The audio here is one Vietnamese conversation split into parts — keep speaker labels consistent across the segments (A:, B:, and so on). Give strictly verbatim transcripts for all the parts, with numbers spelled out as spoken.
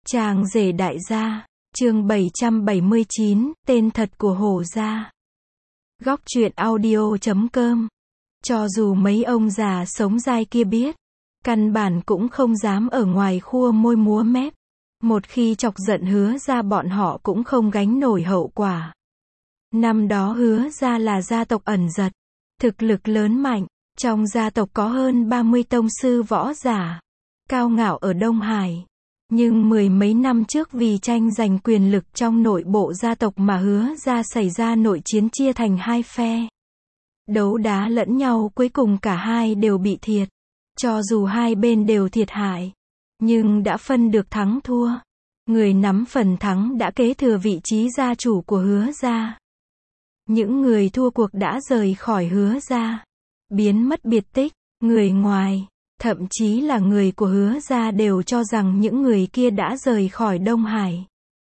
A: Chàng rể đại gia, chương bảy trăm bảy mươi chín, tên thật của hổ gia. Góc truyện audio chấm com. Cho dù mấy ông già sống dai kia biết, căn bản cũng không dám ở ngoài khua môi múa mép. Một khi chọc giận Hứa gia bọn họ cũng không gánh nổi hậu quả. Năm đó Hứa gia là gia tộc ẩn giật, thực lực lớn mạnh, trong gia tộc có hơn ba mươi tông sư võ giả, cao ngạo ở Đông Hải. Nhưng mười mấy năm trước vì tranh giành quyền lực trong nội bộ gia tộc mà Hứa gia xảy ra nội chiến, chia thành hai phe. Đấu đá lẫn nhau, cuối cùng cả hai đều bị thiệt. Cho dù hai bên đều thiệt hại, nhưng đã phân được thắng thua. Người nắm phần thắng đã kế thừa vị trí gia chủ của Hứa gia. Những người thua cuộc đã rời khỏi Hứa gia, biến mất biệt tích. Người ngoài, thậm chí là người của Hứa gia đều cho rằng những người kia đã rời khỏi Đông Hải.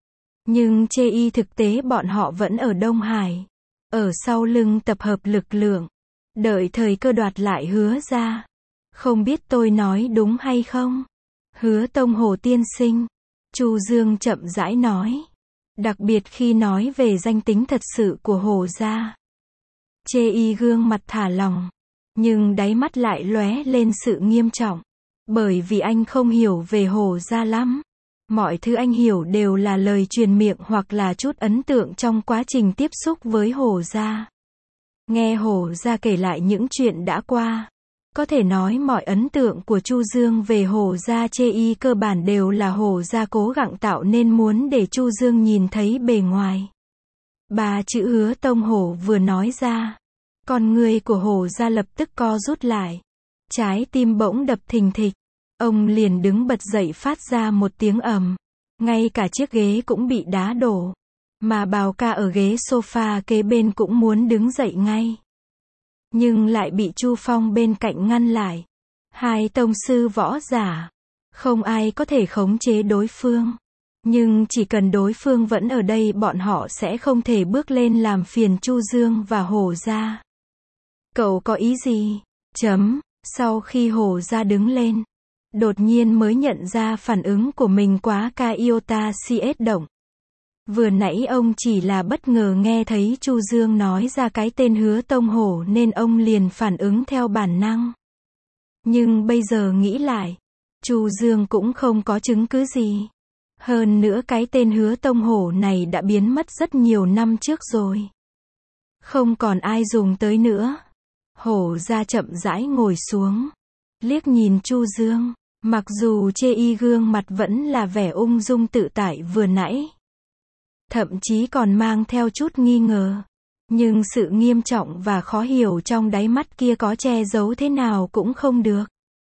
A: Nhưng chê y thực tế bọn họ vẫn ở Đông Hải, ở sau lưng tập hợp lực lượng, đợi thời cơ đoạt lại Hứa gia. Không biết tôi nói đúng hay không? Hứa Tông Hổ tiên sinh, Chu Dương chậm rãi nói, đặc biệt khi nói về danh tính thật sự của Hổ gia. Chê y gương mặt thả lỏng, nhưng đáy mắt lại lóe lên sự nghiêm trọng, bởi vì anh không hiểu về Hổ gia lắm. Mọi thứ anh hiểu đều là lời truyền miệng hoặc là chút ấn tượng trong quá trình tiếp xúc với Hổ gia. Nghe Hổ gia kể lại những chuyện đã qua, có thể nói mọi ấn tượng của Chu Dương về Hổ gia chê y cơ bản đều là Hổ gia cố gắng tạo nên, muốn để Chu Dương nhìn thấy bề ngoài. Ba chữ Hứa Tông Hổ vừa nói ra, con người của Hổ gia lập tức co rút lại, trái tim bỗng đập thình thịch. Ông liền đứng bật dậy phát ra một tiếng ầm, ngay cả chiếc ghế cũng bị đá đổ, mà Bào Ca ở ghế sofa kế bên cũng muốn đứng dậy ngay, nhưng lại bị Chu Phong bên cạnh ngăn lại. Hai tông sư võ giả, không ai có thể khống chế đối phương, nhưng chỉ cần đối phương vẫn ở đây bọn họ sẽ không thể bước lên làm phiền Chu Dương và Hổ gia. Cậu có ý gì? Chấm. Sau khi Hổ gia đứng lên, đột nhiên mới nhận ra phản ứng của mình quá ca iota cs động. Vừa nãy ông chỉ là bất ngờ nghe thấy Chu Dương nói ra cái tên Hứa Tông Hổ nên ông liền phản ứng theo bản năng. Nhưng bây giờ nghĩ lại, Chu Dương cũng không có chứng cứ gì. Hơn nữa cái tên Hứa Tông Hổ này đã biến mất rất nhiều năm trước rồi, không còn ai dùng tới nữa. Hổ gia chậm rãi ngồi xuống, liếc nhìn Chu Dương, mặc dù chê y gương mặt vẫn là vẻ ung dung tự tại vừa nãy, thậm chí còn mang theo chút nghi ngờ, nhưng sự nghiêm trọng và khó hiểu trong đáy mắt kia có che giấu thế nào cũng không được.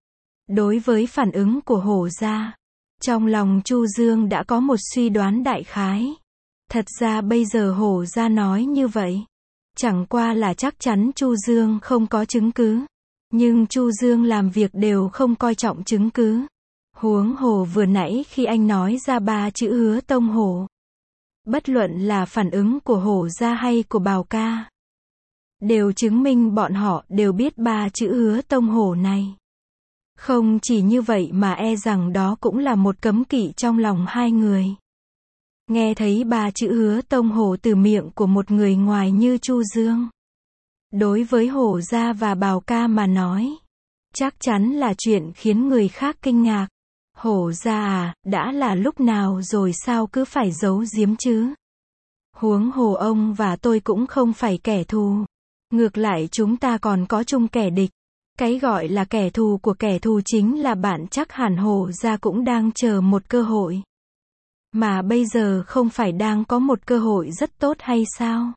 A: Đối với phản ứng của Hổ gia, trong lòng Chu Dương đã có một suy đoán đại khái. Thật ra bây giờ Hổ gia nói như vậy, chẳng qua là chắc chắn Chu Dương không có chứng cứ. Nhưng Chu Dương làm việc đều không coi trọng chứng cứ. Huống hồ vừa nãy khi anh nói ra ba chữ Hứa Tông Hổ, bất luận là phản ứng của Hổ gia hay của Bào Ca, đều chứng minh bọn họ đều biết ba chữ Hứa Tông Hổ này. Không chỉ như vậy mà e rằng đó cũng là một cấm kỵ trong lòng hai người. Nghe thấy ba chữ Hứa Tông Hổ từ miệng của một người ngoài như Chu Dương, đối với Hổ gia và Bào Ca mà nói, chắc chắn là chuyện khiến người khác kinh ngạc. Hổ gia à, đã là lúc nào rồi sao cứ phải giấu giếm chứ? Huống hồ ông và tôi cũng không phải kẻ thù. Ngược lại chúng ta còn có chung kẻ địch. Cái gọi là kẻ thù của kẻ thù chính là bạn, chắc hẳn Hổ gia cũng đang chờ một cơ hội. Mà bây giờ không phải đang có một cơ hội rất tốt hay sao?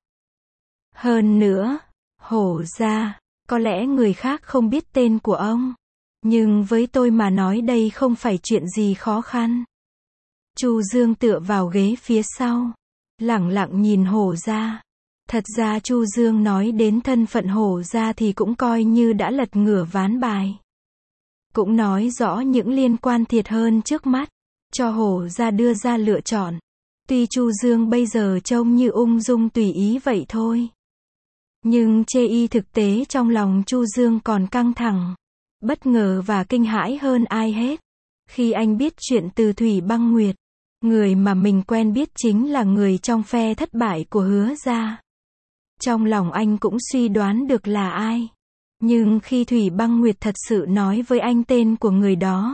A: Hơn nữa, Hổ gia, có lẽ người khác không biết tên của ông, nhưng với tôi mà nói đây không phải chuyện gì khó khăn. Chu Dương tựa vào ghế phía sau, lẳng lặng nhìn Hổ gia. Thật ra Chu Dương nói đến thân phận Hổ gia thì cũng coi như đã lật ngửa ván bài, cũng nói rõ những liên quan thiệt hơn trước mắt, cho Hổ gia đưa ra lựa chọn. Tuy Chu Dương bây giờ trông như ung dung tùy ý vậy thôi, nhưng chê y thực tế trong lòng Chu Dương còn căng thẳng, bất ngờ và kinh hãi hơn ai hết, khi anh biết chuyện từ Thủy Băng Nguyệt. Người mà mình quen biết chính là người trong phe thất bại của Hứa gia. Trong lòng anh cũng suy đoán được là ai. Nhưng khi Thủy Băng Nguyệt thật sự nói với anh tên của người đó,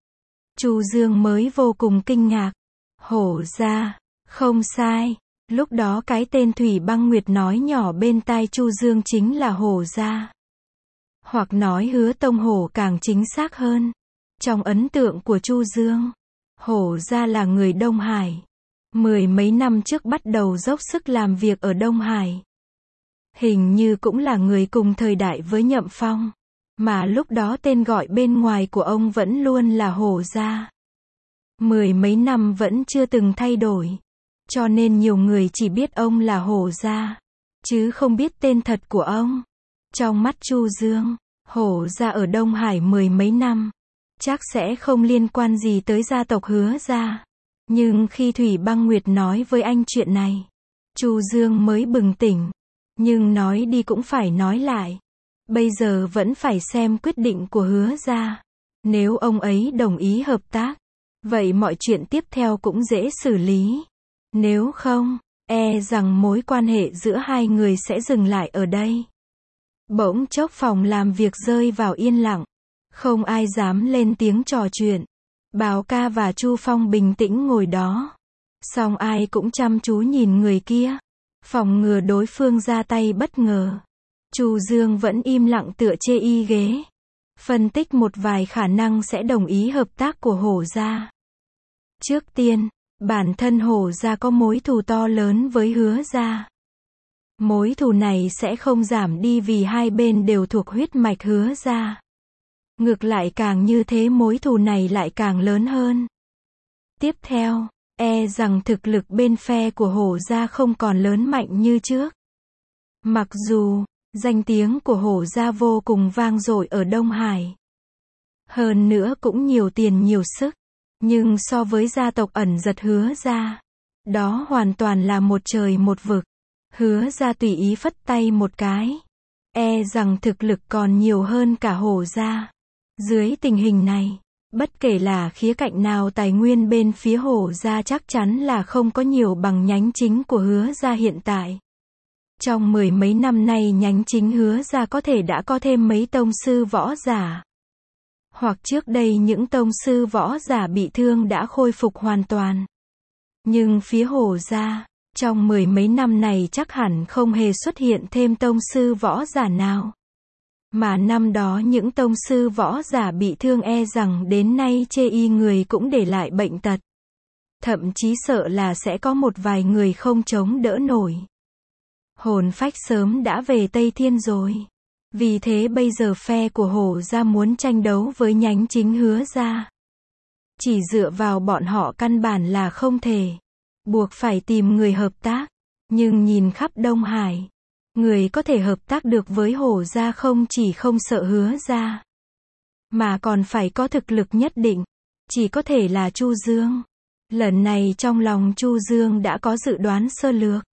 A: Chu Dương mới vô cùng kinh ngạc. Hổ gia, không sai. Lúc đó cái tên Thủy Băng Nguyệt nói nhỏ bên tai Chu Dương chính là Hổ gia. Hoặc nói Hứa Tông Hổ càng chính xác hơn. Trong ấn tượng của Chu Dương, Hổ gia là người Đông Hải. Mười mấy năm trước bắt đầu dốc sức làm việc ở Đông Hải. Hình như cũng là người cùng thời đại với Nhậm Phong. Mà lúc đó tên gọi bên ngoài của ông vẫn luôn là Hổ gia. Mười mấy năm vẫn chưa từng thay đổi. Cho nên nhiều người chỉ biết ông là Hổ gia, chứ không biết tên thật của ông. Trong mắt Chu Dương, Hổ gia ở Đông Hải mười mấy năm, chắc sẽ không liên quan gì tới gia tộc Hứa gia. Nhưng khi Thủy Băng Nguyệt nói với anh chuyện này, Chu Dương mới bừng tỉnh. Nhưng nói đi cũng phải nói lại. Bây giờ vẫn phải xem quyết định của Hứa gia. Nếu ông ấy đồng ý hợp tác, vậy mọi chuyện tiếp theo cũng dễ xử lý. Nếu không, e rằng mối quan hệ giữa hai người sẽ dừng lại ở đây. Bỗng chốc phòng làm việc rơi vào yên lặng. Không ai dám lên tiếng trò chuyện. Báo Ca và Chu Phong bình tĩnh ngồi đó. Song ai cũng chăm chú nhìn người kia, phòng ngừa đối phương ra tay bất ngờ. Chu Dương vẫn im lặng tựa chê y ghế. Phân tích một vài khả năng sẽ đồng ý hợp tác của Hổ gia. Trước tiên, bản thân Hổ gia có mối thù to lớn với Hứa gia. Mối thù này sẽ không giảm đi vì hai bên đều thuộc huyết mạch Hứa gia. Ngược lại càng như thế mối thù này lại càng lớn hơn. Tiếp theo, e rằng thực lực bên phe của Hổ gia không còn lớn mạnh như trước. Mặc dù, danh tiếng của Hổ gia vô cùng vang dội ở Đông Hải. Hơn nữa cũng nhiều tiền nhiều sức. Nhưng so với gia tộc ẩn giật Hứa gia, đó hoàn toàn là một trời một vực. Hứa gia tùy ý phất tay một cái, e rằng thực lực còn nhiều hơn cả Hổ gia. Dưới tình hình này, bất kể là khía cạnh nào tài nguyên bên phía Hổ gia chắc chắn là không có nhiều bằng nhánh chính của Hứa gia hiện tại. Trong mười mấy năm nay nhánh chính Hứa gia có thể đã có thêm mấy tông sư võ giả. Hoặc trước đây những tông sư võ giả bị thương đã khôi phục hoàn toàn. Nhưng phía Hổ gia, trong mười mấy năm này chắc hẳn không hề xuất hiện thêm tông sư võ giả nào. Mà năm đó những tông sư võ giả bị thương e rằng đến nay chê y người cũng để lại bệnh tật. Thậm chí sợ là sẽ có một vài người không chống đỡ nổi. Hồn phách sớm đã về Tây Thiên rồi. Vì thế bây giờ phe của Hổ gia muốn tranh đấu với nhánh chính Hứa gia. Chỉ dựa vào bọn họ căn bản là không thể. Buộc phải tìm người hợp tác. Nhưng nhìn khắp Đông Hải, người có thể hợp tác được với Hổ gia không chỉ không sợ Hứa gia, mà còn phải có thực lực nhất định. Chỉ có thể là Chu Dương. Lần này trong lòng Chu Dương đã có dự đoán sơ lược.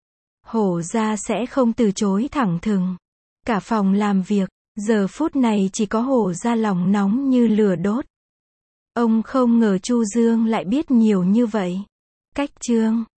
A: Hổ gia sẽ không từ chối thẳng thừng. Cả phòng làm việc, giờ phút này chỉ có Hổ gia lòng nóng như lửa đốt. Ông không ngờ Chu Dương lại biết nhiều như vậy. Cách chương